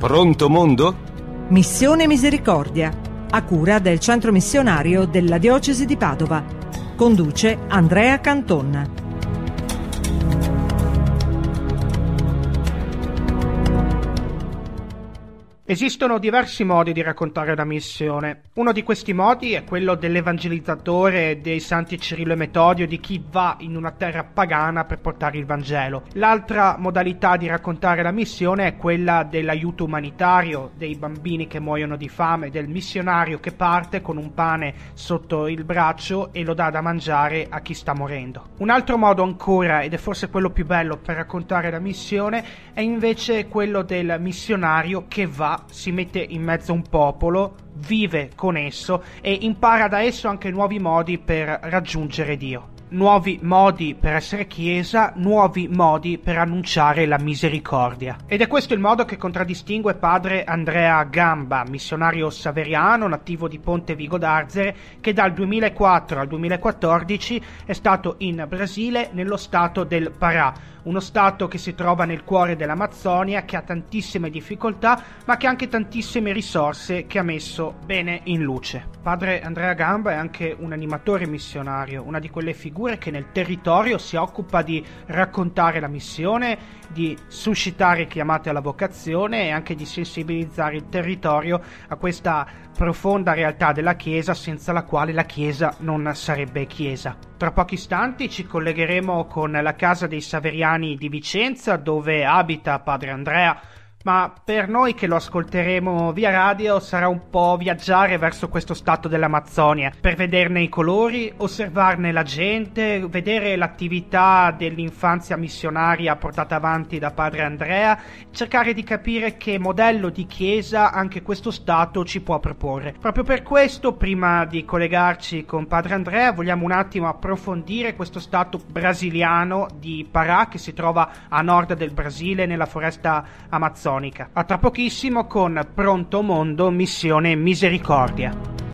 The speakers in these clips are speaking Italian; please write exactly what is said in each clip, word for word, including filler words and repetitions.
Pronto mondo? Missione Misericordia, a cura del Centro Missionario della Diocesi di Padova. Conduce Andrea Canton. Esistono diversi modi di raccontare la missione. Uno di questi modi è quello dell'evangelizzatore, dei santi Cirillo e Metodio, di chi va in una terra pagana per portare il Vangelo. L'altra modalità di raccontare la missione è quella dell'aiuto umanitario, dei bambini che muoiono di fame, del missionario che parte con un pane sotto il braccio e lo dà da mangiare a chi sta morendo. Un altro modo ancora, ed è forse quello più bello per raccontare la missione, è invece quello del missionario che va, si mette in mezzo a un popolo, vive con esso e impara da esso anche nuovi modi per raggiungere Dio. Nuovi modi per essere chiesa, nuovi modi per annunciare la misericordia. Ed è questo il modo che contraddistingue padre Andrea Gamba, missionario saveriano nativo di Ponte Vigo d'Arzere, che dal duemilaquattro al duemilaquattordici è stato in Brasile, nello stato del Pará, uno stato che si trova nel cuore dell'Amazzonia, che ha tantissime difficoltà, ma che ha anche tantissime risorse che ha messo bene in luce. Padre Andrea Gamba è anche un animatore missionario, una di quelle figure che nel territorio si occupa di raccontare la missione, di suscitare chiamate alla vocazione e anche di sensibilizzare il territorio a questa profonda realtà della Chiesa, senza la quale la Chiesa non sarebbe Chiesa. Tra pochi istanti ci collegheremo con la casa dei Saveriani di Vicenza, dove abita padre Andrea, ma per noi che lo ascolteremo via radio sarà un po' viaggiare verso questo stato dell'Amazzonia, per vederne i colori, osservarne la gente, vedere l'attività dell'infanzia missionaria portata avanti da padre Andrea, cercare di capire che modello di chiesa anche questo stato ci può proporre. Proprio per questo, prima di collegarci con padre Andrea, vogliamo un attimo approfondire questo stato brasiliano di Pará, che si trova a nord del Brasile, nella foresta amazzonica. A tra pochissimo con Pronto Mondo, Missione Misericordia.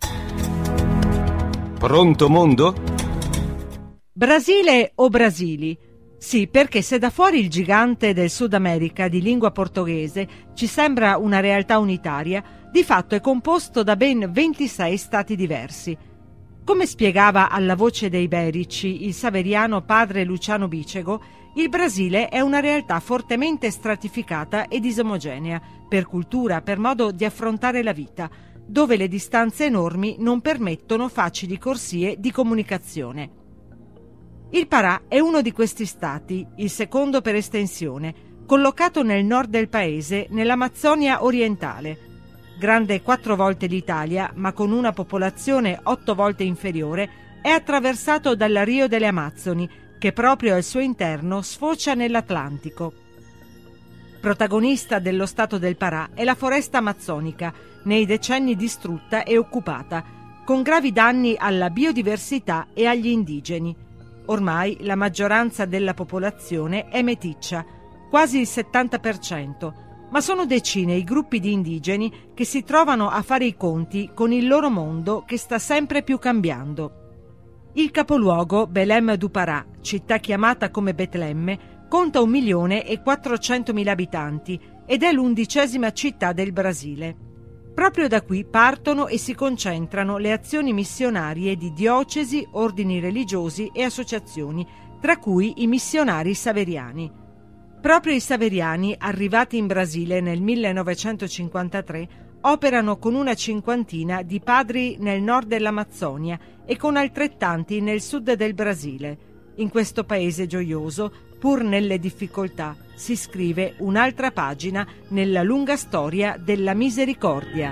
Pronto mondo? Brasile o Brasili? Sì, perché se da fuori il gigante del Sud America di lingua portoghese ci sembra una realtà unitaria, di fatto è composto da ben ventisei stati diversi. Come spiegava alla Voce dei Iberici il saveriano padre Luciano Bicego, il Brasile è una realtà fortemente stratificata e disomogenea, per cultura, per modo di affrontare la vita, dove le distanze enormi non permettono facili corsie di comunicazione. Il Pará è uno di questi stati, il secondo per estensione, collocato nel nord del paese, nell'Amazzonia orientale. Grande quattro volte l'Italia, ma con una popolazione otto volte inferiore, è attraversato dal Rio delle Amazzoni, che proprio al suo interno sfocia nell'Atlantico. Protagonista dello stato del Pará è la foresta amazzonica, nei decenni distrutta e occupata, con gravi danni alla biodiversità e agli indigeni. Ormai la maggioranza della popolazione è meticcia, quasi il settanta per cento, ma sono decine i gruppi di indigeni che si trovano a fare i conti con il loro mondo che sta sempre più cambiando. Il capoluogo, Belém do Pará, città chiamata come Betlemme, conta un milione e quattrocentomila abitanti ed è l'undicesima città del Brasile. Proprio da qui partono e si concentrano le azioni missionarie di diocesi, ordini religiosi e associazioni, tra cui i missionari saveriani. Proprio i saveriani, arrivati in Brasile nel millenovecentocinquantatré, operano con una cinquantina di padri nel nord dell'Amazzonia e con altrettanti nel sud del Brasile. In questo paese gioioso, pur nelle difficoltà, si scrive un'altra pagina nella lunga storia della misericordia.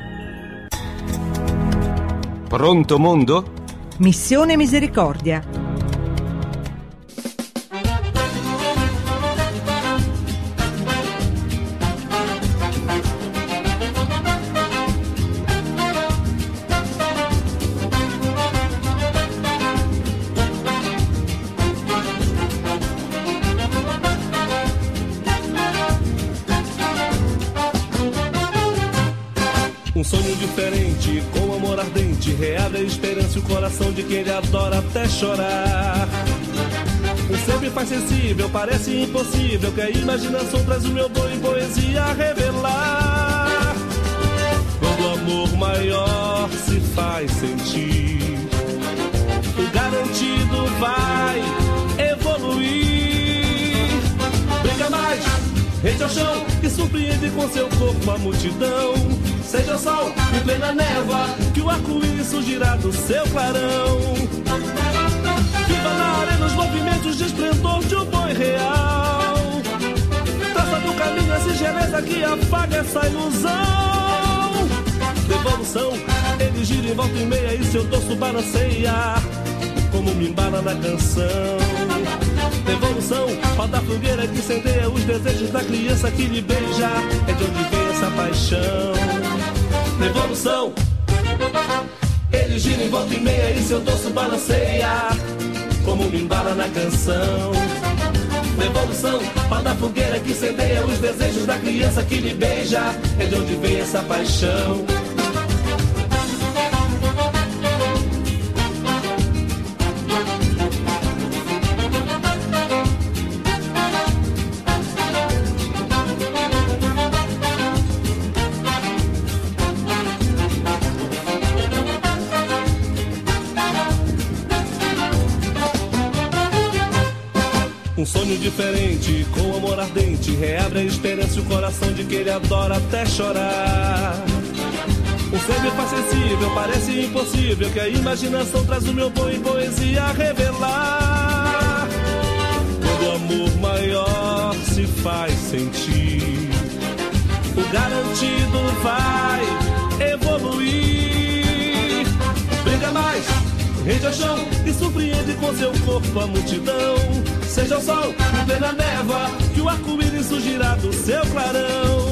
Pronto mondo? Missione Misericordia. Um sonho diferente, com amor ardente, reabre a esperança e o coração de quem ele adora até chorar. Um sempre faz sensível, parece impossível, que a imaginação traz o meu dom em poesia a revelar. amor maior se faz sentir, o garantido vai evoluir. Brinca mais, rede ao chão, e surpreende com seu corpo a multidão. Seja o sol em plena névoa, que o arco-íris surgirá do seu clarão. Viva na arena os movimentos de esplendor de um boi real. Traça do caminho a singeleza que apaga essa ilusão. Devolução, ele gira em volta e meia e seu dorso balanceia como me embala na canção. Devolução, pau da fogueira que incendeia os desejos da criança que lhe beija. É de onde vem essa paixão. Devolução, ele gira em volta e meia e seu dorso balanceia como me embala na canção. Devolução, pau da fogueira que incendeia os desejos da criança que lhe beija. É de onde vem essa paixão. Um sonho diferente, com amor ardente, reabre a esperança e o coração de quem ele adora até chorar. Um ser me faz sensível, parece impossível, que a imaginação traz o meu bom em poesia a revelar. Quando o amor maior se faz sentir, o garantido vai evoluir. Brinca mais, rede ao chão, e surpreende com seu corpo a multidão. Seja o sol em plena névoa, que o arco-íris surgirá do seu clarão.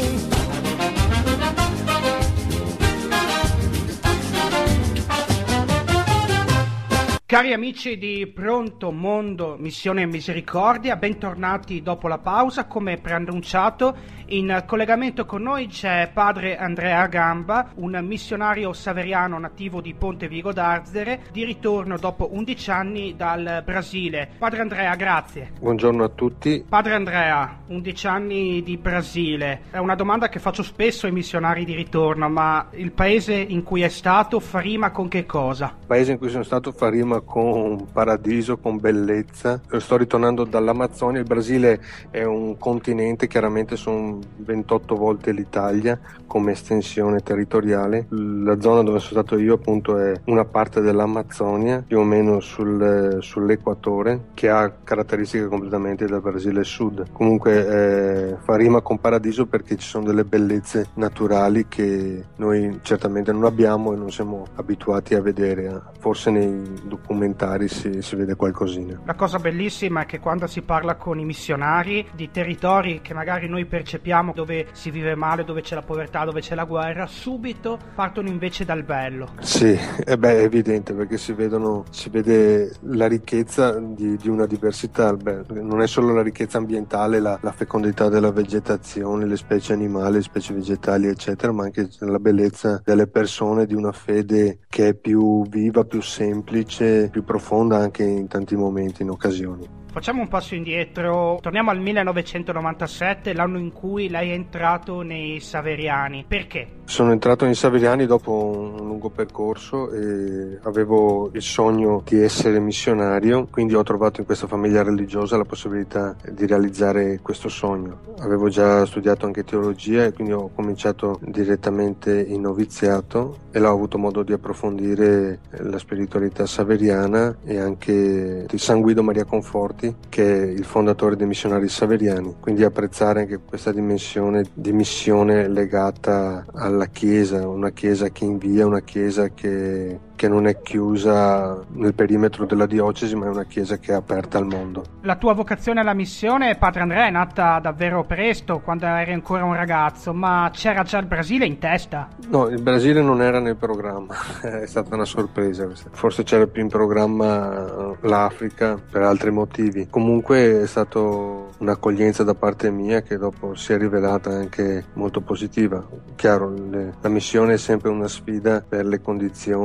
Cari amici di Pronto Mondo Missione Misericordia, bentornati dopo la pausa. Come preannunciato, in collegamento con noi c'è padre Andrea Gamba, un missionario saveriano nativo di Ponte Vigo d'Arzere, di ritorno dopo undici anni dal Brasile. Padre Andrea, grazie. Buongiorno a tutti. Padre Andrea, undici anni di Brasile. È una domanda che faccio spesso ai missionari di ritorno, ma il paese in cui è stato fa rima con che cosa? Il paese in cui sono stato fa rima con paradiso, con bellezza. Sto ritornando dall'Amazzonia. Il Brasile è un continente, chiaramente sono ventotto volte l'Italia come estensione territoriale. La zona dove sono stato io appunto è una parte dell'Amazzonia, più o meno sul, sull'equatore, che ha caratteristiche completamente del Brasile Sud. Comunque eh, fa rima con paradiso perché ci sono delle bellezze naturali che noi certamente non abbiamo e non siamo abituati a vedere. Forse nei documentari si, si vede qualcosina. La cosa bellissima è che quando si parla con i missionari di territori che magari noi percepiamo dove si vive male, dove c'è la povertà, dove c'è la guerra, subito partono invece dal bello. Sì, eh beh, è evidente perché si vedono, si vede la ricchezza di, di una diversità. Beh, non è solo la ricchezza ambientale, la, la fecondità della vegetazione, le specie animali, le specie vegetali eccetera, ma anche la bellezza delle persone, di una fede che è più viva, più semplice, più profonda anche in tanti momenti, in occasioni. Facciamo un passo indietro, torniamo al millenovecentonovantasette, l'anno in cui lei è entrato nei Saveriani. Perché? Sono entrato nei Saveriani dopo un lungo percorso e avevo il sogno di essere missionario, quindi ho trovato in questa famiglia religiosa la possibilità di realizzare questo sogno. Avevo già studiato anche teologia e quindi ho cominciato direttamente in noviziato e là ho avuto modo di approfondire la spiritualità saveriana e anche di San Guido Maria Conforti, che è il fondatore dei missionari saveriani, quindi apprezzare anche questa dimensione di missione legata alla Chiesa, una Chiesa che invia, una Chiesa che, che non è chiusa nel perimetro della diocesi, ma è una Chiesa che è aperta al mondo. La tua vocazione alla missione, padre Andrea, è nata davvero presto, quando eri ancora un ragazzo, ma c'era già il Brasile in testa? No, il Brasile non era nel programma, è stata una sorpresa questa. Forse c'era più in programma l'Africa per altri motivi. Comunque è stato un'accoglienza da parte mia che dopo si è rivelata anche molto positiva. Chiaro, le, la missione è sempre una sfida per le condizioni che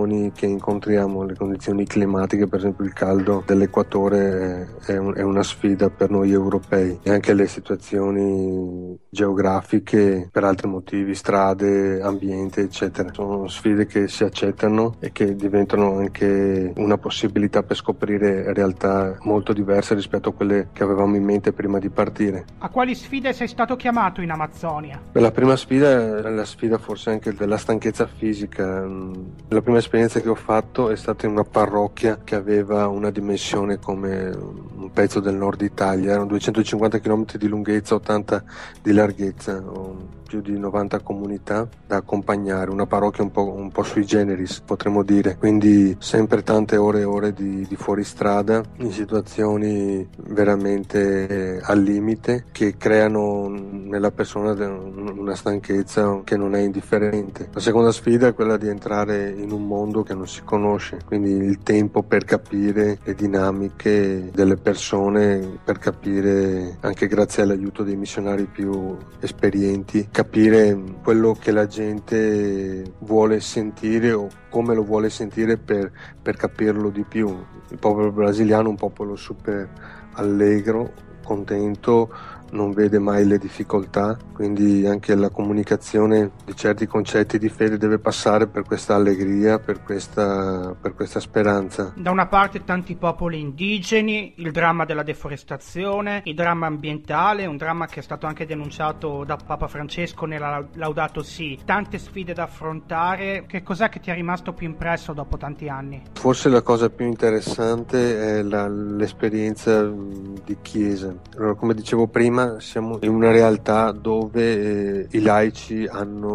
che incontriamo, le condizioni climatiche, per esempio il caldo dell'equatore è, un, è una sfida per noi europei, e anche le situazioni geografiche per altri motivi, strade, ambiente, eccetera. Sono sfide che si accettano e che diventano anche una possibilità per scoprire realtà molto diverse rispetto a quelle che avevamo in mente prima di partire. A quali sfide sei stato chiamato in Amazzonia? La prima sfida è la sfida forse anche della stanchezza fisica. La prima esperienza che ho fatto è stata in una parrocchia che aveva una dimensione come un pezzo del nord Italia, erano duecentocinquanta chilometri di lunghezza, ottanta di larghezza, più di novanta comunità da accompagnare, una parrocchia un po', un po' sui generis, potremmo dire, quindi sempre tante ore e ore di, di fuoristrada in situazioni veramente al limite, che creano nella persona una stanchezza che non è indifferente. La seconda sfida è quella di entrare in un mondo che non si conosce, quindi il tempo per capire le dinamiche delle persone, per capire, anche grazie all'aiuto dei missionari più esperienti, capire quello che la gente vuole sentire o come lo vuole sentire per, per capirlo di più. Il popolo brasiliano è un popolo super allegro, contento, non vede mai le difficoltà, quindi anche la comunicazione di certi concetti di fede deve passare per questa allegria, per questa, per questa speranza. Da una parte tanti popoli indigeni, il dramma della deforestazione, il dramma ambientale, un dramma che è stato anche denunciato da Papa Francesco nella Laudato Si, tante sfide da affrontare. Che cos'è che ti è rimasto più impresso dopo tanti anni? Forse la cosa più interessante è la, l'esperienza di chiesa. Allora, come dicevo prima, siamo in una realtà dove eh, i laici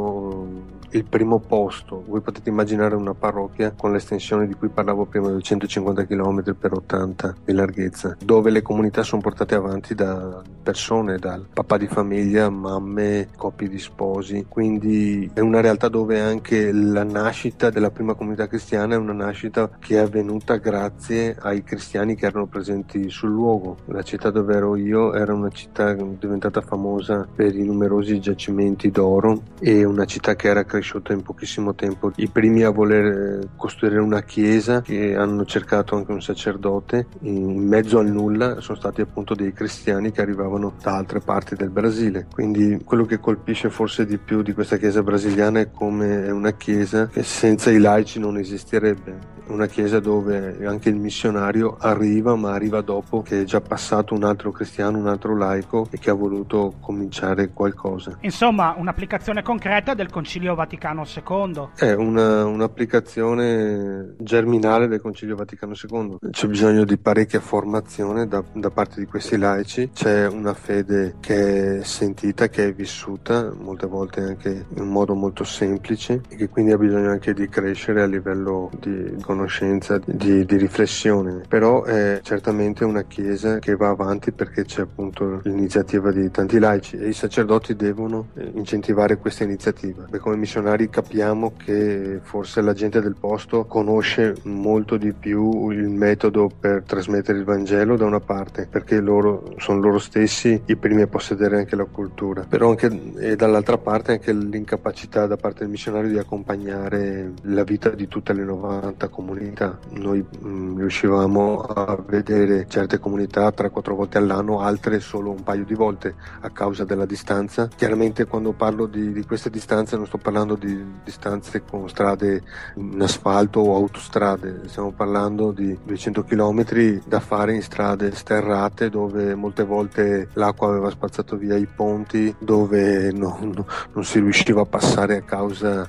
hanno il primo posto. Voi potete immaginare una parrocchia con l'estensione di cui parlavo prima, duecentocinquanta chilometri per ottanta di larghezza, dove le comunità sono portate avanti da persone, dal papà di famiglia, mamme, coppie di sposi, quindi è una realtà dove anche la nascita della prima comunità cristiana è una nascita che è avvenuta grazie ai cristiani che erano presenti sul luogo. La città dove ero io era una città diventata famosa per i numerosi giacimenti d'oro, e una città che era cresciuta in pochissimo tempo. I primi a voler costruire una chiesa, che hanno cercato anche un sacerdote in mezzo al nulla, sono stati appunto dei cristiani che arrivavano da altre parti del Brasile. Quindi quello che colpisce forse di più di questa chiesa brasiliana è come è una chiesa che senza i laici non esisterebbe, una chiesa dove anche il missionario arriva, ma arriva dopo che è già passato un altro cristiano, un altro laico, e che ha voluto cominciare qualcosa. Insomma, un'applicazione concreta del Concilio Vaticano secondo. È una, un'applicazione germinale del Concilio Vaticano secondo. C'è bisogno di parecchia formazione da, da parte di questi laici, c'è una fede che è sentita, che è vissuta, molte volte anche in un modo molto semplice, e che quindi ha bisogno anche di crescere a livello di conoscenza, di, di riflessione. Però è certamente una chiesa che va avanti perché c'è appunto l'iniziativa di tanti laici, e i sacerdoti devono incentivare questa iniziativa. Beh, come missionari capiamo che forse la gente del posto conosce molto di più il metodo per trasmettere il Vangelo, da una parte perché loro sono loro stessi i primi a possedere anche la cultura, però anche, e dall'altra parte anche l'incapacità da parte del missionario di accompagnare la vita di tutte le novanta comunità. Noi mh, riuscivamo a vedere certe comunità tre quattro volte all'anno, altre solo un paio di volte a causa della distanza. Chiaramente quando parlo di, di queste distanze non sto parlando di distanze con strade in asfalto o autostrade, stiamo parlando di duecento chilometri da fare in strade sterrate, dove molte volte l'acqua aveva spazzato via i ponti, dove non, non, non si riusciva a passare a causa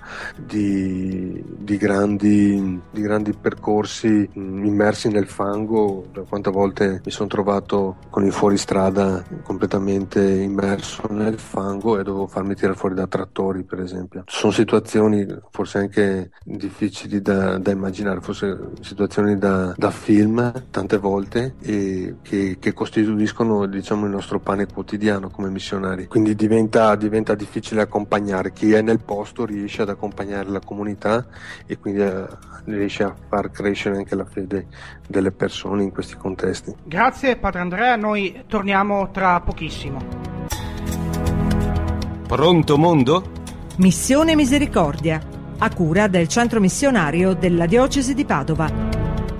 di, di, grandi, di grandi percorsi immersi nel fango. Quante volte mi sono trovato con il fuoristrada completamente immerso nel fango e dovevo farmi tirare fuori da trattori, per esempio. Sono situazioni forse anche difficili da, da immaginare, forse situazioni da, da film tante volte, e che, che costituiscono, diciamo, il nostro pane quotidiano come missionari. Quindi diventa, diventa difficile accompagnare. Chi è nel posto riesce ad accompagnare la comunità e quindi a, riesce a far crescere anche la fede delle persone in questi contesti. Grazie Padre Andrea, noi torniamo tra pochissimo. Pronto mondo? Missione Misericordia. a cura del centro missionario della diocesi di Padova.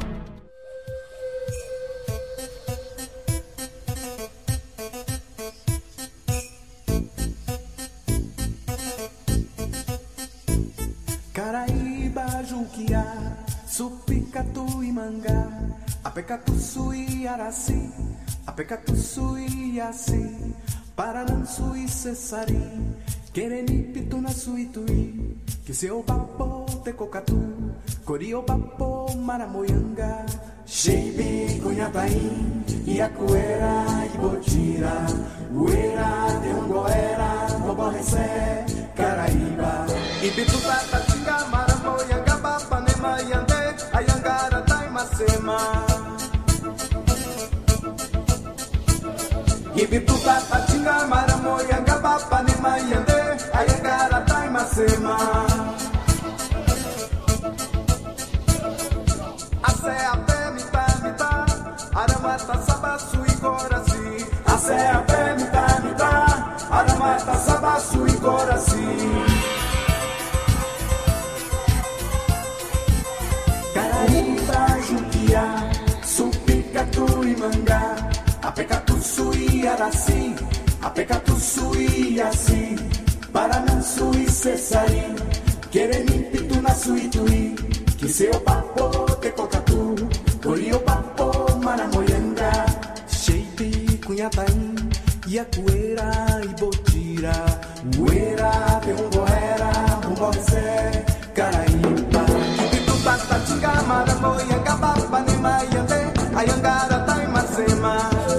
Caraíba, Junquiá, Supicatu e Mangá, Apecatuçu e Araci, Apecatuçu e Iaci, Paranançu e Cessari, Querenipitu na Suituí, que seu papo te cocatu, Corio papo Maramoyanga, Xeibi, Cunhataim, Iacuera e Botira, Uera, Teongoera, Boborrecé, Caraíba, Ibituta, Tatinga, Maramoyanga, Papanema, Yandé, Ayangara, Taimacema. Ibituta, Tatinga, Maramoyanga, Papanema, Yandé, Ayangara, Taimacema. Até a pé, mitá, mitá, Aramata, Sabaçu e Coraci. Até a pé, mitá, mitá, Aramata, Sabaçu e Coraci. Caraíba, Junquiá, Supicatu e Mangá, Apecatuçu e Araci, Apecatuçu e Iaci, Paranançu e Cessari, Querenipitu na Suituí, que seu papo te cocatu, Corio papo Maramoyanga, Xeipi, Cunhataim, Iacuera e Botira, Uera, Teongoera, Rumborcé, Caraíba, Ibituta, Tatinga, Maramoyanga, Papanema, Yandé, Ayangara, Taimacema.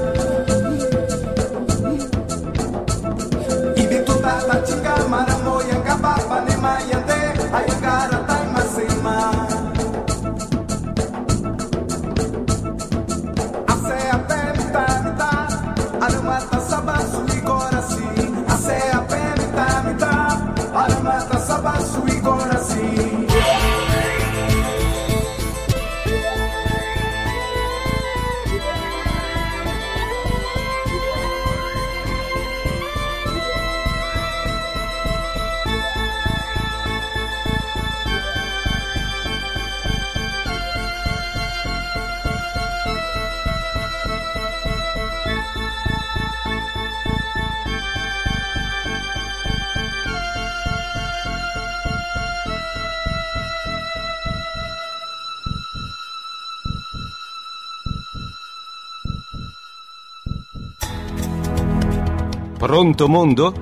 Ibituta, Tatinga, Maramoyanga, Papanema, Yandé, Ayangara, Taimacema. Até a pé, mitá, mitá, Aramata, Sabaçu e Coraci. Até a pé, mitá, mitá, Aramata, Sabaçu e Coraci. Pronto mondo?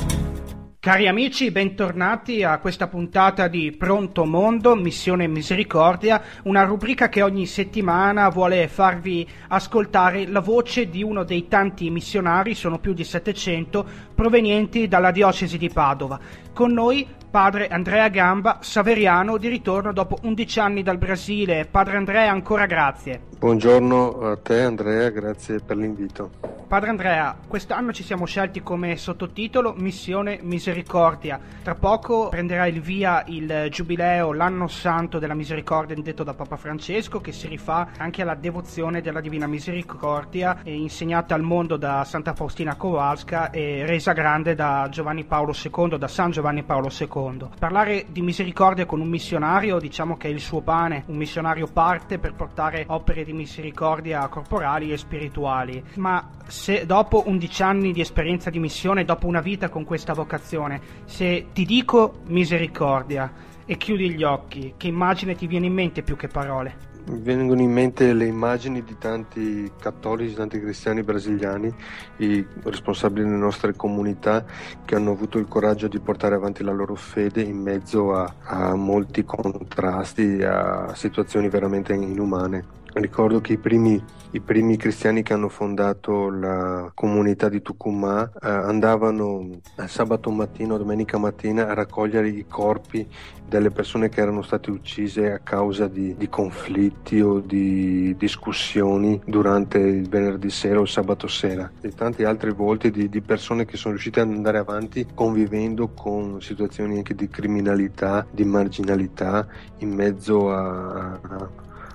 Cari amici, bentornati a questa puntata di Pronto Mondo, Missione Misericordia, una rubrica che ogni settimana vuole farvi ascoltare la voce di uno dei tanti missionari, sono più di settecento, provenienti dalla diocesi di Padova. Con noi padre Andrea Gamba, saveriano, di ritorno dopo undici anni dal Brasile. Padre Andrea, ancora grazie. Buongiorno a te Andrea, grazie per l'invito. Padre Andrea, quest'anno ci siamo scelti come sottotitolo Missione Misericordia. Tra poco prenderà il via il giubileo, l'anno santo della misericordia indetto da Papa Francesco, che si rifà anche alla devozione della Divina Misericordia, insegnata al mondo da Santa Faustina Kowalska e resa grande da Giovanni Paolo secondo, da San Giovanni Paolo secondo. Parlare di misericordia con un missionario, diciamo che è il suo pane. Un missionario parte per portare opere di misericordia corporali e spirituali, ma se dopo undici anni di esperienza di missione, dopo una vita con questa vocazione, se ti dico misericordia e chiudi gli occhi, che immagine ti viene in mente più che parole? Mi vengono in mente le immagini di tanti cattolici, tanti cristiani brasiliani, i responsabili delle nostre comunità, che hanno avuto il coraggio di portare avanti la loro fede in mezzo a, a molti contrasti, a situazioni veramente inumane. Ricordo che i primi, i primi cristiani che hanno fondato la comunità di Tucumà eh, andavano sabato mattino, domenica mattina a raccogliere i corpi delle persone che erano state uccise a causa di, di conflitti o di discussioni durante il venerdì sera o il sabato sera, e tanti altri volti di, di persone che sono riuscite ad andare avanti convivendo con situazioni anche di criminalità, di marginalità in mezzo a, a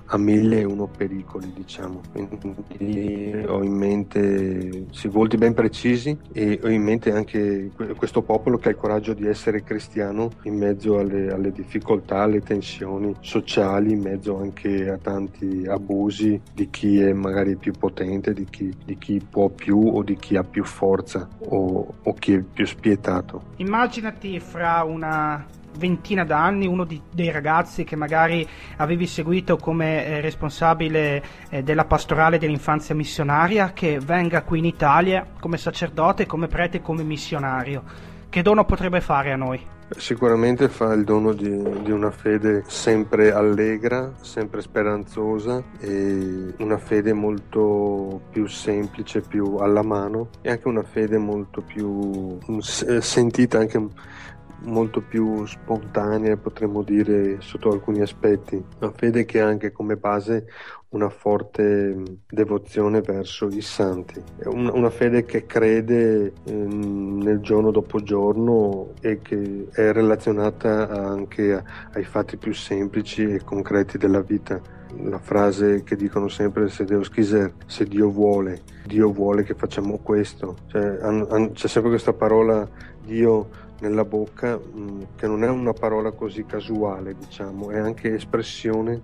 a mille e uno pericoli, diciamo. Quindi ho in mente sì, volti ben precisi, e ho in mente anche questo popolo che ha il coraggio di essere cristiano in mezzo alle, alle difficoltà, alle tensioni sociali, in mezzo anche a tanti abusi di chi è magari più potente, di chi, di chi può più o di chi ha più forza o, o chi è più spietato. Immaginati fra una ventina d'anni uno di, dei ragazzi che magari avevi seguito come eh, responsabile eh, della pastorale dell'infanzia missionaria, che venga qui in Italia come sacerdote, come prete, come missionario. Che dono potrebbe fare a noi? Sicuramente fa il dono di, di una fede sempre allegra, sempre speranzosa, e una fede molto più semplice, più alla mano, e anche una fede molto più sentita, anche molto più spontanea, potremmo dire, sotto alcuni aspetti. Una fede che ha anche come base una forte devozione verso i santi, una, una fede che crede ehm, nel giorno dopo giorno e che è relazionata anche a, ai fatti più semplici e concreti della vita. La frase che dicono sempre, se Deus quiser, se Dio vuole, Dio vuole che facciamo questo, cioè, an, an, c'è sempre questa parola Dio nella bocca, mh, che non è una parola così casuale, diciamo, è anche espressione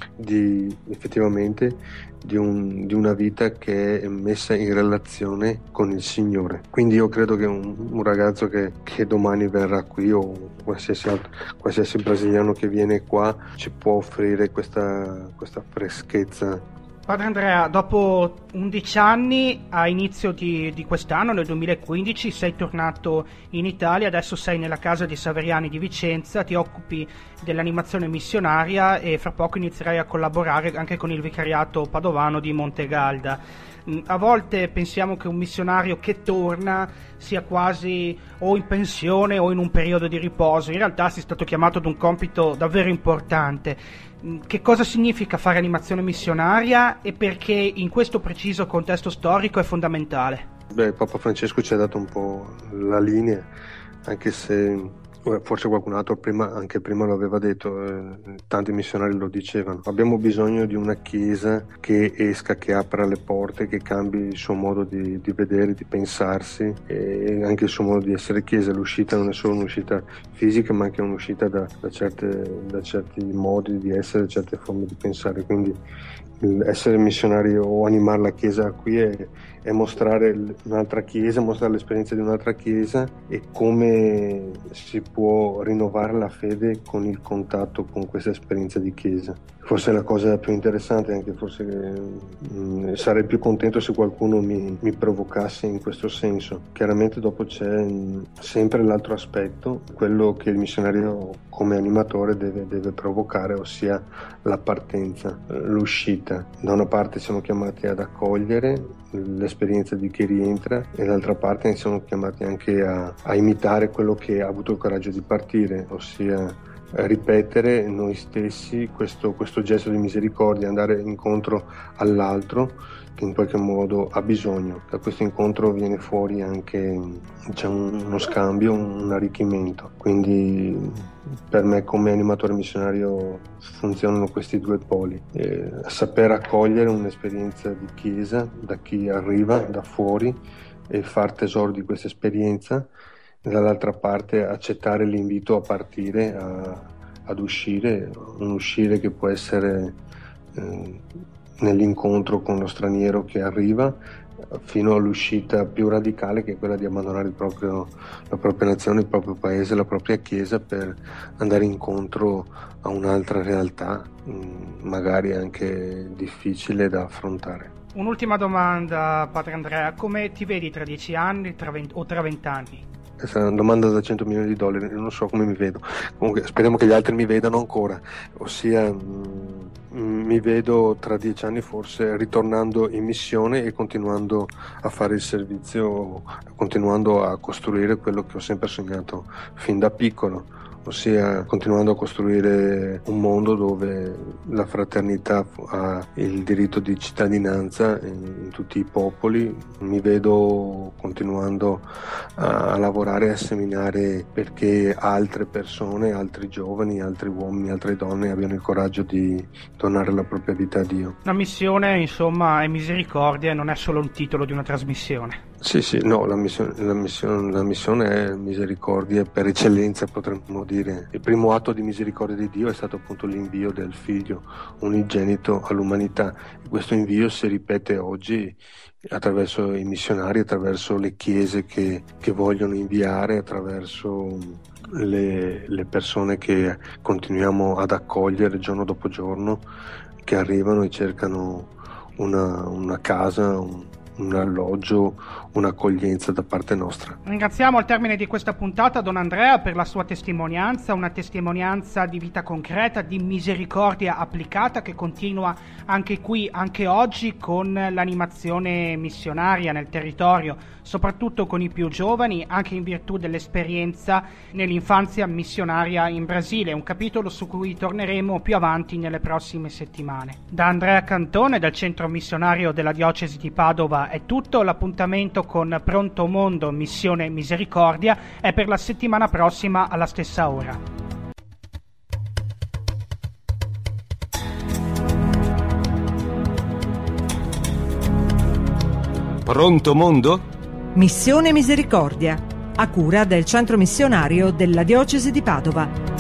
di effettivamente di, un, di una vita che è messa in relazione con il Signore. Quindi io credo che un, un ragazzo che, che domani verrà qui, o qualsiasi altro, qualsiasi brasiliano che viene qua, ci può offrire questa, questa freschezza. Padre Andrea, dopo undici anni, a inizio di, di quest'anno, nel duemilaquindici, sei tornato in Italia, adesso sei nella casa di Saveriani di Vicenza, ti occupi dell'animazione missionaria e fra poco inizierai a collaborare anche con il vicariato padovano di Montegalda. A volte pensiamo che un missionario che torna sia quasi o in pensione o in un periodo di riposo. In realtà sei stato chiamato ad un compito davvero importante. Che cosa significa fare animazione missionaria e perché in questo preciso contesto storico è fondamentale? Beh, Papa Francesco ci ha dato un po' la linea, anche se forse qualcun altro prima, anche prima lo aveva detto, eh, tanti missionari lo dicevano. Abbiamo bisogno di una chiesa che esca, che apra le porte, che cambi il suo modo di, di vedere, di pensarsi, e anche il suo modo di essere chiesa. L'uscita non è solo un'uscita fisica, ma anche un'uscita da, da, certe, da certi modi di essere, certe forme di pensare. Quindi essere missionario o animare la chiesa qui è, è mostrare un'altra chiesa, mostrare l'esperienza di un'altra chiesa e come si può rinnovare la fede con il contatto con questa esperienza di chiesa. Forse è la cosa più interessante, anche forse mh, sarei più contento se qualcuno mi, mi provocasse in questo senso. Chiaramente dopo c'è mh, sempre l'altro aspetto, quello che il missionario come animatore deve, deve provocare, ossia la partenza, l'uscita. Da una parte siamo chiamati ad accogliere l'esperienza di chi rientra e dall'altra parte siamo chiamati anche a, a imitare quello che ha avuto il coraggio di partire, ossia ripetere noi stessi questo, questo gesto di misericordia, andare incontro all'altro che in qualche modo ha bisogno. Da questo incontro viene fuori anche, diciamo, uno scambio, un arricchimento. Quindi per me come animatore missionario funzionano questi due poli: eh, saper accogliere un'esperienza di chiesa da chi arriva da fuori e far tesoro di questa esperienza, e dall'altra parte accettare l'invito a partire, a, ad uscire, un uscire che può essere eh, nell'incontro con lo straniero che arriva, fino all'uscita più radicale, che è quella di abbandonare il proprio, la propria nazione, il proprio paese, la propria chiesa, per andare incontro a un'altra realtà, magari anche difficile da affrontare. Un'ultima domanda, Padre Andrea: come ti vedi tra dieci anni tra venti, o tra vent'anni? Questa è una domanda da cento milioni di dollari, non so come mi vedo. Comunque speriamo che gli altri mi vedano ancora, ossia mh, mi vedo tra dieci anni forse ritornando in missione e continuando a fare il servizio, continuando a costruire quello che ho sempre sognato fin da piccolo, ossia continuando a costruire un mondo dove la fraternità ha il diritto di cittadinanza in, in tutti i popoli. Mi vedo continuando a, a lavorare e a seminare perché altre persone, altri giovani, altri uomini, altre donne abbiano il coraggio di donare la propria vita a Dio. La missione, insomma, è misericordia e non è solo un titolo di una trasmissione. Sì, sì, no, la missione, la missione, la missione è misericordia per eccellenza, potremmo dire. Il primo atto di misericordia di Dio è stato appunto l'invio del Figlio unigenito all'umanità. E questo invio si ripete oggi attraverso i missionari, attraverso le chiese che, che vogliono inviare, attraverso le, le persone che continuiamo ad accogliere giorno dopo giorno, che arrivano e cercano una, una casa, un, un alloggio, un'accoglienza da parte nostra. Ringraziamo al termine di questa puntata Don Andrea per la sua testimonianza, una testimonianza di vita concreta, di misericordia applicata, che continua anche qui, anche oggi, con l'animazione missionaria nel territorio, soprattutto con i più giovani, anche in virtù dell'esperienza nell'infanzia missionaria in Brasile, un capitolo su cui torneremo più avanti nelle prossime settimane. Da Andrea Cantone del Centro Missionario della Diocesi di Padova è tutto. L'appuntamento con Pronto Mondo Missione Misericordia è per la settimana prossima alla stessa ora. Pronto Mondo? Missione Misericordia, a cura del Centro Missionario della Diocesi di Padova.